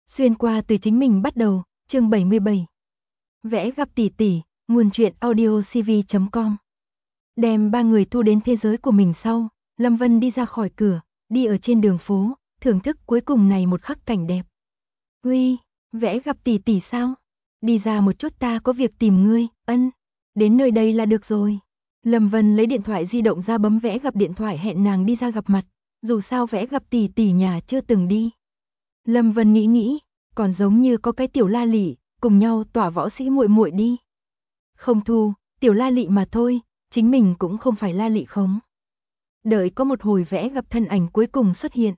Xuyên qua từ chính mình bắt đầu, chương 77. Vẽ gặp tỷ tỷ, nguồn truyện audiocv.com. Đem ba người thu đến thế giới của mình sau, Lâm Vân đi ra khỏi cửa, đi ở trên đường phố, thưởng thức cuối cùng này một khắc cảnh đẹp. Uy, vẽ gặp tỷ tỷ sao? Đi ra một chút, ta có việc tìm ngươi. Ân, đến nơi đây là được rồi. Lâm Vân lấy điện thoại di động ra bấm vẽ gặp điện thoại hẹn nàng đi ra gặp mặt, dù sao vẽ gặp tỷ tỷ nhà chưa từng đi. Lâm Vân nghĩ, còn giống như có cái tiểu La Lị, cùng nhau tỏa võ sĩ muội muội đi. Không thu, tiểu La Lị mà thôi, chính mình cũng không phải La Lị khống. Đợi có một hồi vẽ gặp thân ảnh cuối cùng xuất hiện.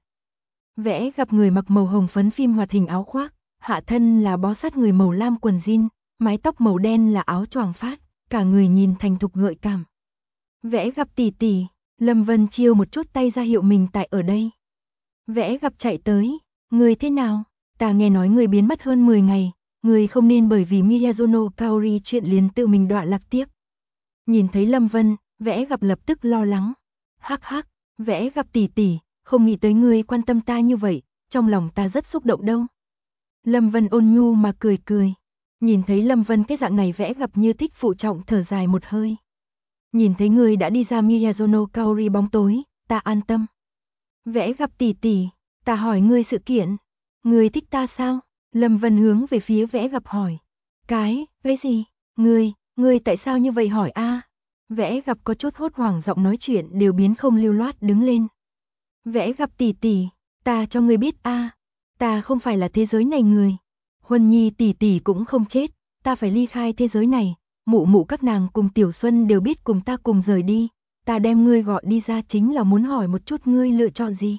Vẽ gặp người mặc màu hồng phấn phim hoạt hình áo khoác, hạ thân là bó sát người màu lam quần jean, mái tóc màu đen là áo choàng phát, cả người nhìn thành thục gợi cảm. Vẽ gặp tỷ tỷ, Lâm Vân chiêu một chút tay ra hiệu mình tại ở đây. Vẽ gặp chạy tới, người thế nào? Ta nghe nói người biến mất hơn 10 ngày, người không nên bởi vì Miyazono Kaori chuyện liền tự mình đọa lạc tiếc. Nhìn thấy Lâm Vân, vẽ gặp lập tức lo lắng. Hắc hắc, vẽ gặp tỷ tỷ, không nghĩ tới người quan tâm ta như vậy, trong lòng ta rất xúc động đâu. Lâm Vân ôn nhu mà cười. Nhìn thấy Lâm Vân cái dạng này vẽ gặp như thích phụ trọng thở dài một hơi. Nhìn thấy người đã đi ra Miyazono Kaori bóng tối, ta an tâm. Vẽ gặp tỷ tỷ, ta hỏi ngươi sự kiện. Ngươi thích ta sao? Lâm Vân hướng về phía vẽ gặp hỏi. Cái gì? Ngươi tại sao như vậy hỏi a? Vẽ gặp có chút hốt hoảng, giọng nói chuyện đều biến không lưu loát đứng lên. Vẽ gặp tỷ tỷ, ta cho ngươi biết a, ta không phải là thế giới này người. Huân Nhi tỷ tỷ cũng không chết, ta phải ly khai thế giới này, mụ mụ các nàng cùng Tiểu Xuân đều biết cùng ta cùng rời đi, ta đem ngươi gọi đi ra chính là muốn hỏi một chút ngươi lựa chọn gì.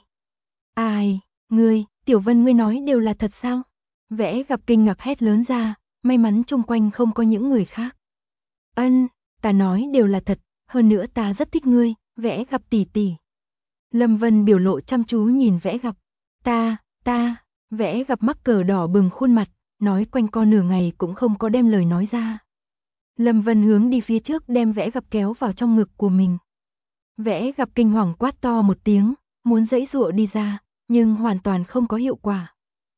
Ai, ngươi, Tiểu Vân ngươi nói đều là thật sao? Vẽ gặp kinh ngạc hét lớn ra, may mắn chung quanh không có những người khác. Ân, ta nói đều là thật, hơn nữa ta rất thích ngươi, vẽ gặp tỷ tỷ. Lâm Vân biểu lộ chăm chú nhìn vẽ gặp. Ta, vẽ gặp mắc cờ đỏ bừng khuôn mặt, nói quanh co nửa ngày cũng không có đem lời nói ra. Lâm Vân hướng đi phía trước đem vẽ gặp kéo vào trong ngực của mình. Vẽ gặp kinh hoàng quát to một tiếng, muốn giãy giụa đi ra, nhưng hoàn toàn không có hiệu quả.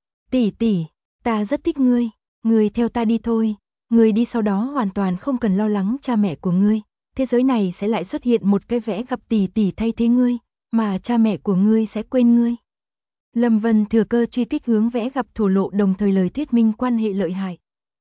Tỷ, ta rất thích ngươi, ngươi theo ta đi thôi, ngươi đi sau đó hoàn toàn không cần lo lắng cha mẹ của ngươi, thế giới này sẽ lại xuất hiện một cái vẽ gặp tỷ thay thế ngươi, mà cha mẹ của ngươi sẽ quên ngươi. Lâm Vân thừa cơ truy kích hướng vẽ gặp thổ lộ, đồng thời lời thuyết minh quan hệ lợi hại.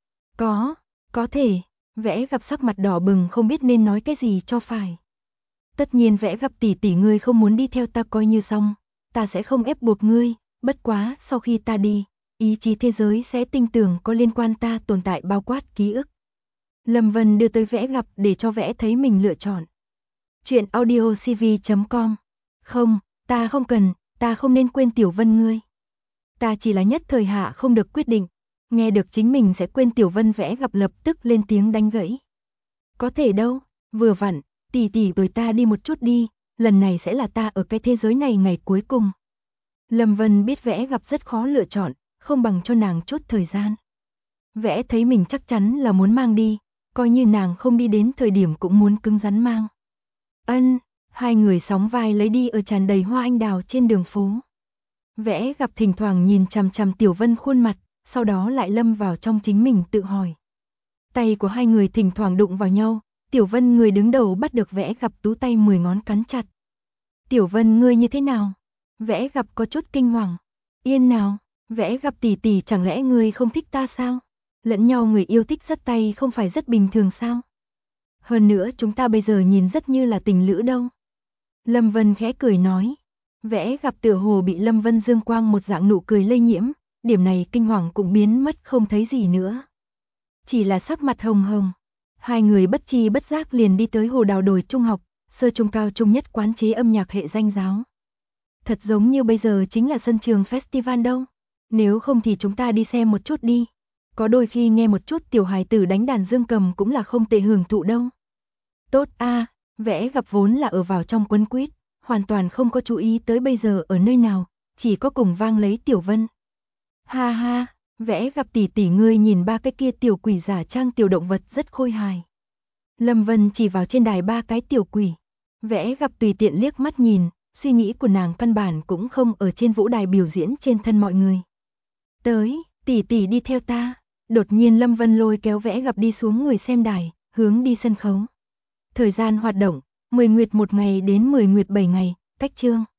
Có thể, vẽ gặp sắc mặt đỏ bừng không biết nên nói cái gì cho phải. Tất nhiên vẽ gặp tỷ ngươi không muốn đi theo ta coi như xong, ta sẽ không ép buộc ngươi, bất quá sau khi ta đi, ý chí thế giới sẽ tin tưởng có liên quan ta tồn tại bao quát ký ức. Lâm Vân đưa tới vẽ gặp để cho vẽ thấy mình lựa chọn. Chuyện audiocv.com. Không, ta không cần, ta không nên quên Tiểu Vân ngươi. Ta chỉ là nhất thời hạ không được quyết định. Nghe được chính mình sẽ quên Tiểu Vân, vẽ gặp lập tức lên tiếng đánh gãy. Có thể đâu, vừa vặn, tỷ với ta đi một chút đi, lần này sẽ là ta ở cái thế giới này ngày cuối cùng. Lâm Vân biết vẽ gặp rất khó lựa chọn, không bằng cho nàng chút thời gian. Vẽ thấy mình chắc chắn là muốn mang đi, coi như nàng không đi đến thời điểm cũng muốn cứng rắn mang. Ân, hai người sóng vai lấy đi ở tràn đầy hoa anh đào trên đường phố. Vẽ gặp thỉnh thoảng nhìn chằm chằm Tiểu Vân khuôn mặt, sau đó lại lâm vào trong chính mình tự hỏi. Tay của hai người thỉnh thoảng đụng vào nhau, Tiểu Vân người đứng đầu bắt được vẽ gặp tú tay 10 ngón cắn chặt. Tiểu Vân ngươi như thế nào? Vẽ gặp có chút kinh hoàng. Yên nào, vẽ gặp tỷ chẳng lẽ ngươi không thích ta sao? Lẫn nhau người yêu thích dắt tay không phải rất bình thường sao? Hơn nữa chúng ta bây giờ nhìn rất như là tình lữ đâu. Lâm Vân khẽ cười nói. Vẽ gặp tựa hồ bị Lâm Vân dương quang một dạng nụ cười lây nhiễm, điểm này kinh hoàng cũng biến mất không thấy gì nữa. Chỉ là sắc mặt hồng hồng. Hai người bất tri bất giác liền đi tới Hồ Đào Đồi Trung học, sơ trung cao trung nhất quán chế âm nhạc hệ danh giáo. Thật giống như bây giờ chính là sân trường festival đâu. Nếu không thì chúng ta đi xem một chút đi. Có đôi khi nghe một chút tiểu hài tử đánh đàn dương cầm cũng là không tệ hưởng thụ đâu. Tốt a, vẽ gặp vốn là ở vào trong quấn quýt, hoàn toàn không có chú ý tới bây giờ ở nơi nào, chỉ có cùng vang lấy Tiểu Vân. Ha ha, vẽ gặp tỷ ngươi nhìn ba cái kia tiểu quỷ giả trang tiểu động vật rất khôi hài. Lâm Vân chỉ vào trên đài ba cái tiểu quỷ. Vẽ gặp tùy tiện liếc mắt nhìn, suy nghĩ của nàng căn bản cũng không ở trên vũ đài biểu diễn trên thân mọi người. Tới, tỷ tỷ đi theo ta. Đột nhiên Lâm Vân lôi kéo Vẽ Gặp đi xuống người xem đài, hướng đi sân khấu. Thời gian hoạt động, 10 nguyệt 1 ngày đến 10 nguyệt 7 ngày, cách chương.